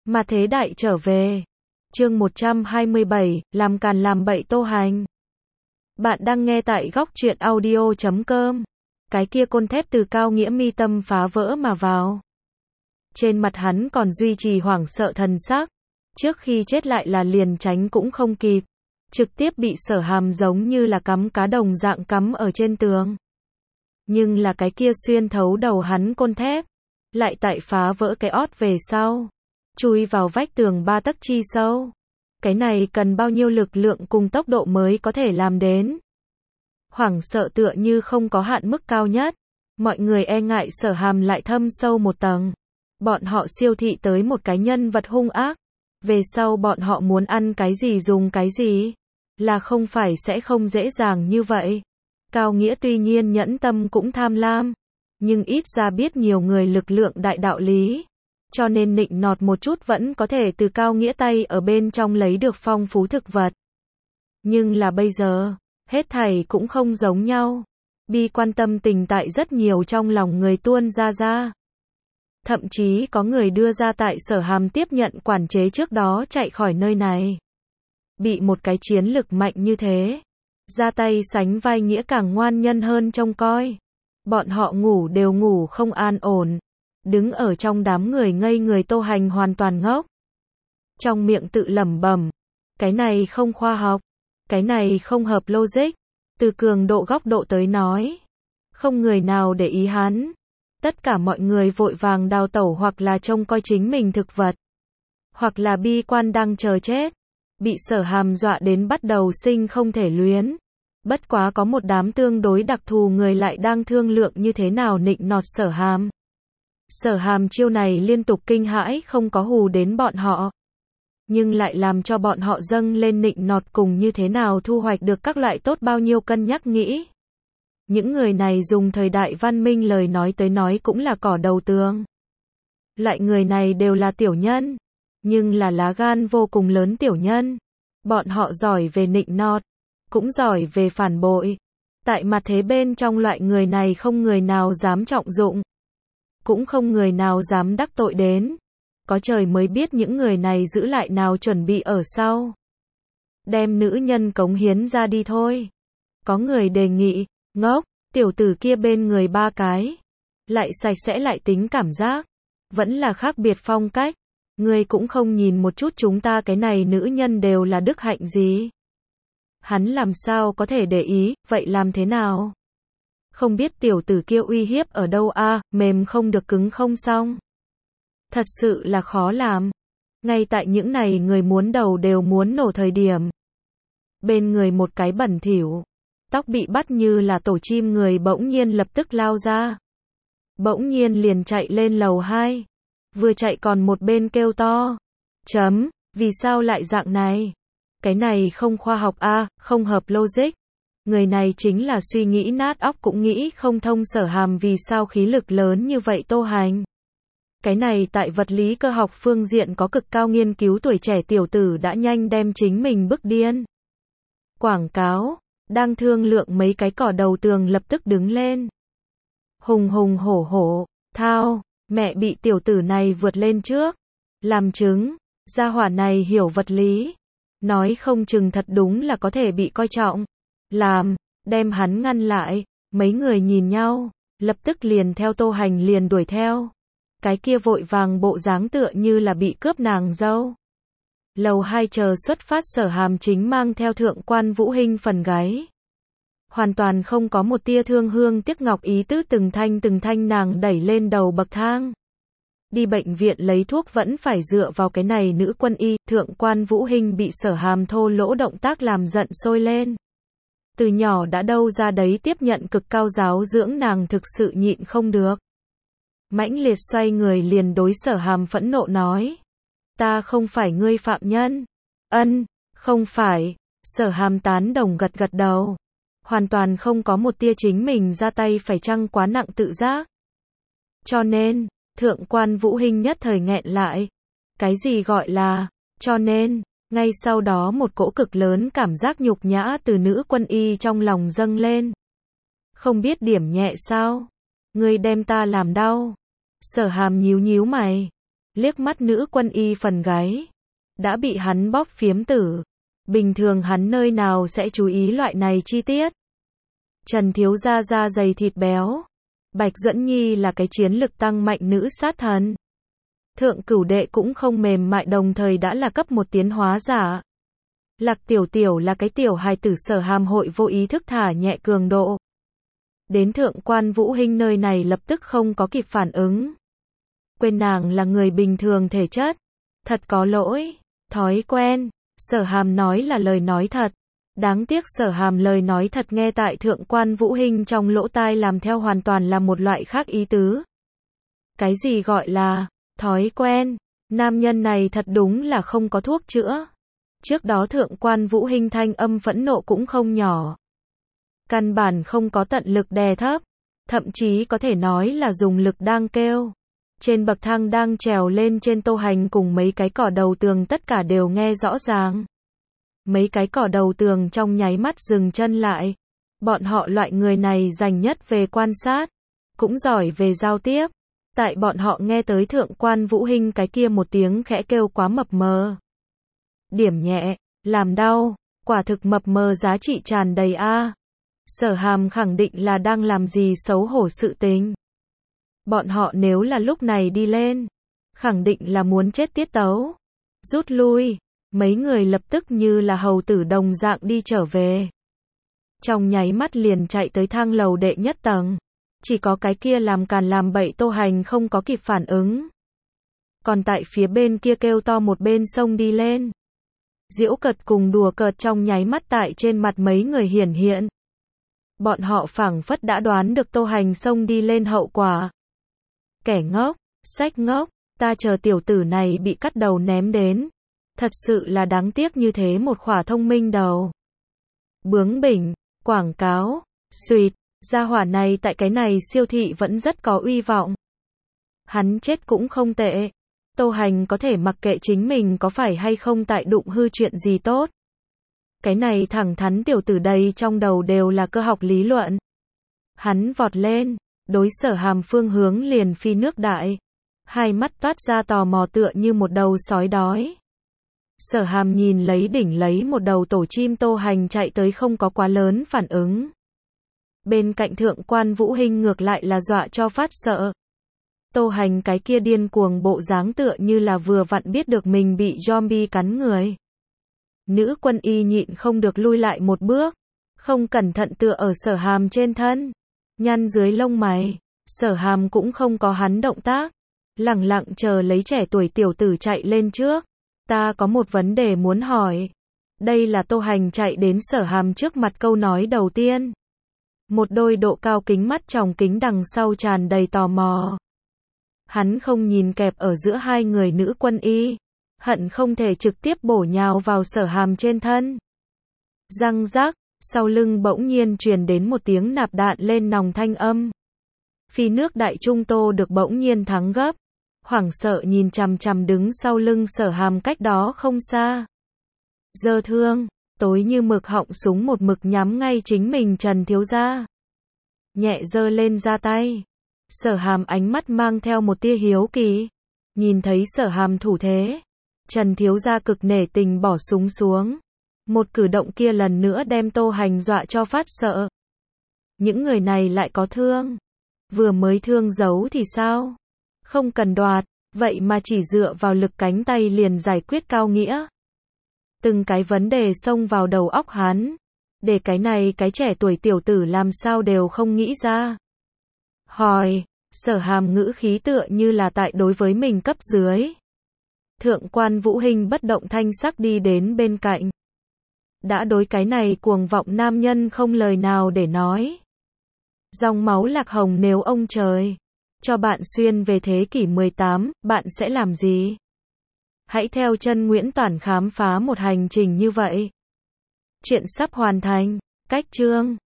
Mà thế đại trở về. Chương 127, làm càn làm bậy Tô Hành. Bạn đang nghe tại góc truyện audio.com. Cái kia côn thép từ Cao Nghĩa mi tâm phá vỡ mà vào. Trên mặt hắn còn duy trì hoảng sợ thần sắc. Trước khi chết lại là liền tránh cũng không kịp. Trực tiếp bị Sở Hàm giống như là cắm cá đồng dạng cắm ở trên tường. Nhưng là cái kia xuyên thấu đầu hắn côn thép. Lại tại phá vỡ cái ót về sau. Chui vào vách tường 3 tấc chi sâu. Cái này cần bao nhiêu lực lượng cùng tốc độ mới có thể làm đến. Hoảng sợ tựa như không có hạn mức cao nhất. Mọi người e ngại Sở Hàm lại thâm sâu một tầng. Bọn họ siêu thị tới một cái nhân vật hung ác. Về sau bọn họ muốn ăn cái gì dùng cái gì. Là không phải sẽ không dễ dàng như vậy. Cao Nghĩa tuy nhiên nhẫn tâm cũng tham lam. Nhưng ít ra biết nhiều người lực lượng đại đạo lý. Cho nên nịnh nọt một chút vẫn có thể từ Cao Nghĩa tay ở bên trong lấy được phong phú thực vật. Nhưng là bây giờ, hết thảy cũng không giống nhau. Bi quan tâm tình tại rất nhiều trong lòng người tuôn ra. Thậm chí có người đưa ra tại Sở Hàm tiếp nhận quản chế trước đó chạy khỏi nơi này. Bị một cái chiến lực mạnh như thế. Ra tay sánh vai Nghĩa càng ngoan nhân hơn trông coi. Bọn họ ngủ đều ngủ không an ổn. Đứng ở trong đám người ngây người Tô Hành hoàn toàn ngốc. Trong miệng tự lẩm bẩm. Cái này không khoa học. Cái này không hợp logic. Từ cường độ góc độ tới nói. Không người nào để ý hắn. Tất cả mọi người vội vàng đào tẩu hoặc là trông coi chính mình thực vật. Hoặc là bi quan đang chờ chết. Bị Sở Hàm dọa đến bắt đầu sinh không thể luyến. Bất quá có một đám tương đối đặc thù người lại đang thương lượng như thế nào nịnh nọt Sở Hàm. Sở Hàm chiêu này liên tục kinh hãi không có hù đến bọn họ. Nhưng lại làm cho bọn họ dâng lên nịnh nọt cùng như thế nào thu hoạch được các loại tốt bao nhiêu cân nhắc nghĩ. Những người này dùng thời đại văn minh lời nói tới nói cũng là cỏ đầu tường. Loại người này đều là tiểu nhân. Nhưng là lá gan vô cùng lớn tiểu nhân. Bọn họ giỏi về nịnh nọt. Cũng giỏi về phản bội. Tại mặt thế bên trong loại người này không người nào dám trọng dụng. Cũng không người nào dám đắc tội đến. Có trời mới biết những người này giữ lại nào chuẩn bị ở sau. Đem nữ nhân cống hiến ra đi thôi. Có người đề nghị, ngốc, tiểu tử kia bên người 3 cái. Lại sạch sẽ lại tính cảm giác. Vẫn là khác biệt phong cách. Ngươi cũng không nhìn một chút chúng ta cái này nữ nhân đều là đức hạnh gì. Hắn làm sao có thể để ý, vậy làm thế nào? Không biết tiểu tử kia uy hiếp ở đâu a, mềm không được cứng không xong. Thật sự là khó làm. Ngay tại những này người muốn đầu đều muốn nổ thời điểm. Bên người một cái bẩn thỉu. Tóc bị bắt như là tổ chim người bỗng nhiên lập tức lao ra. Bỗng nhiên liền chạy lên lầu 2. Vừa chạy còn một bên kêu to. Vì sao lại dạng này? Cái này không khoa học a, không hợp logic. Người này chính là suy nghĩ nát óc cũng nghĩ không thông Sở Hàm vì sao khí lực lớn như vậy Tô Hành. Cái này tại vật lý cơ học phương diện có cực cao nghiên cứu tuổi trẻ tiểu tử đã nhanh đem chính mình bức điên. Quảng cáo, đang thương lượng mấy cái cỏ đầu tường lập tức đứng lên. Hùng hùng hổ hổ, thao, mẹ bị tiểu tử này vượt lên trước. Làm chứng, gia hỏa này hiểu vật lý. Nói không chừng thật đúng là có thể bị coi trọng. Đem hắn ngăn lại. Mấy người nhìn nhau, lập tức liền theo Tô Hành liền đuổi theo. Cái kia vội vàng bộ dáng tựa như là bị cướp nàng dâu. Lầu 2 chờ xuất phát Sở Hàm chính mang theo Thượng quan Vũ Hinh phần gáy. Hoàn toàn không có một tia thương hương tiếc ngọc ý tứ từng thanh nàng đẩy lên đầu bậc thang. Đi bệnh viện lấy thuốc vẫn phải dựa vào cái này nữ quân y, Thượng quan Vũ Hinh bị Sở Hàm thô lỗ động tác làm giận sôi lên. Từ nhỏ đã đâu ra đấy tiếp nhận cực cao giáo dưỡng nàng thực sự nhịn không được. Mãnh liệt xoay người liền đối Sở Hàm phẫn nộ nói. Ta không phải ngươi phạm nhân. Không phải. Sở Hàm tán đồng gật đầu. Hoàn toàn không có một tia chính mình ra tay phải chăng quá nặng tự giác. Cho nên, Thượng quan Vũ Hinh nhất thời nghẹn lại. Cái gì gọi là, cho nên, ngay sau đó một cỗ cực lớn cảm giác nhục nhã từ nữ quân y trong lòng dâng lên. Không biết điểm nhẹ sao? Ngươi đem ta làm đau. Sở Hàm nhíu mày. liếc mắt nữ quân y phần gáy. Đã bị hắn bóp phiếm tử. Bình thường hắn nơi nào sẽ chú ý loại này chi tiết. Trần thiếu gia da dày thịt béo. Bạch Duẫn Nhi là cái chiến lực tăng mạnh nữ sát thần. Thượng cửu đệ cũng không mềm mại, đồng thời đã là cấp 1 tiến hóa giả. Lạc Tiểu Tiểu là cái tiểu hài tử Sở Hàm hội vô ý thức thả nhẹ cường độ. Đến Thượng quan Vũ Hinh nơi này lập tức không có kịp phản ứng. Quên nàng là người bình thường thể chất. Thật có lỗi. Thói quen. Sở Hàm nói là lời nói thật. Đáng tiếc Sở Hàm lời nói thật nghe tại Thượng quan Vũ Hinh trong lỗ tai làm theo hoàn toàn là một loại khác ý tứ. Cái gì gọi là thói quen? Nam nhân này thật đúng là không có thuốc chữa. Trước đó Thượng quan Vũ Hinh thanh âm phẫn nộ cũng không nhỏ. Căn bản không có tận lực đè thấp. Thậm chí có thể nói là dùng lực đang kêu. Trên bậc thang đang trèo lên trên Tô Hành cùng mấy cái cỏ đầu tường tất cả đều nghe rõ ràng. Mấy cái cỏ đầu tường trong nháy mắt dừng chân lại. Bọn họ loại người này dành nhất về quan sát. Cũng giỏi về giao tiếp. Tại bọn họ nghe tới Thượng quan Vũ Hinh cái kia một tiếng khẽ kêu quá mập mờ. Điểm nhẹ, làm đau, quả thực mập mờ giá trị tràn đầy a. Sở Hàm khẳng định là đang làm gì xấu hổ sự tình. Bọn họ nếu là lúc này đi lên, khẳng định là muốn chết tiết tấu. Rút lui, mấy người lập tức như là hầu tử đồng dạng đi trở về. Trong nháy mắt liền chạy tới thang lầu đệ nhất tầng. Chỉ có cái kia làm càn làm bậy Tô Hành không có kịp phản ứng. Còn tại phía bên kia kêu to một bên xông đi lên. Giễu cợt cùng đùa cợt trong nháy mắt tại trên mặt mấy người hiển hiện. Bọn họ phảng phất đã đoán được Tô Hành xông đi lên hậu quả. Kẻ ngốc, sách ngốc, ta chờ tiểu tử này bị cắt đầu ném đến. Thật sự là đáng tiếc như thế một khỏa thông minh đầu. Bướng bỉnh, quảng cáo, suýt, gia hỏa này tại cái này siêu thị vẫn rất có uy vọng. Hắn chết cũng không tệ. Tô Hành có thể mặc kệ chính mình có phải hay không tại đụng hư chuyện gì tốt. Cái này thẳng thắn tiểu tử đây trong đầu đều là cơ học lý luận. Hắn vọt lên, đối Sở Hàm phương hướng liền phi nước đại. Hai mắt toát ra tò mò tựa như một đầu sói đói. Sở Hàm nhìn lấy đỉnh lấy một đầu tổ chim Tô Hành chạy tới không có quá lớn phản ứng. Bên cạnh Thượng quan Vũ Hinh ngược lại là dọa cho phát sợ. Tô Hành cái kia điên cuồng bộ dáng tựa như là vừa vặn biết được mình bị zombie cắn người. Nữ quân y nhịn không được lui lại một bước, không cẩn thận tựa ở Sở Hàm trên thân, nhăn dưới lông mày. Sở Hàm cũng không có hắn động tác, lẳng lặng chờ lấy trẻ tuổi tiểu tử chạy lên trước. Ta có một vấn đề muốn hỏi. Đây là Tô Hành chạy đến Sở Hàm trước mặt câu nói đầu tiên. Một đôi độ cao kính mắt tròng kính đằng sau tràn đầy tò mò. Hắn không nhìn kẹp ở giữa hai người nữ quân y, hận không thể trực tiếp bổ nhào vào Sở Hàm trên thân. Răng rắc, sau lưng bỗng nhiên truyền đến một tiếng nạp đạn lên nòng thanh âm. Phi nước đại trung Tô được bỗng nhiên thắng gấp, hoảng sợ nhìn chằm chằm đứng sau lưng Sở Hàm cách đó không xa. Giơ thương, tối như mực họng súng một mực nhắm ngay chính mình Trần thiếu gia. Nhẹ giơ lên ra tay. Sở Hàm ánh mắt mang theo một tia hiếu kỳ. Nhìn thấy Sở Hàm thủ thế, Trần thiếu gia cực nể tình bỏ súng xuống. Một cử động kia lần nữa đem Tô Hành dọa cho phát sợ. Những người này lại có thương. Vừa mới thương giấu thì sao? Không cần đoạt, vậy mà chỉ dựa vào lực cánh tay liền giải quyết cao nghĩa. Từng cái vấn đề xông vào đầu óc hắn. Để cái này cái trẻ tuổi tiểu tử làm sao đều không nghĩ ra. Hỏi, Sở Hàm ngữ khí tựa như là tại đối với mình cấp dưới. Thượng quan Vũ Hinh bất động thanh sắc đi đến bên cạnh. Đã đối cái này cuồng vọng nam nhân không lời nào để nói. Dòng máu lạc hồng nếu ông trời cho bạn xuyên về thế kỷ 18, bạn sẽ làm gì? Hãy theo chân Nguyễn Toản khám phá một hành trình như vậy. Chuyện sắp hoàn thành. Cách chương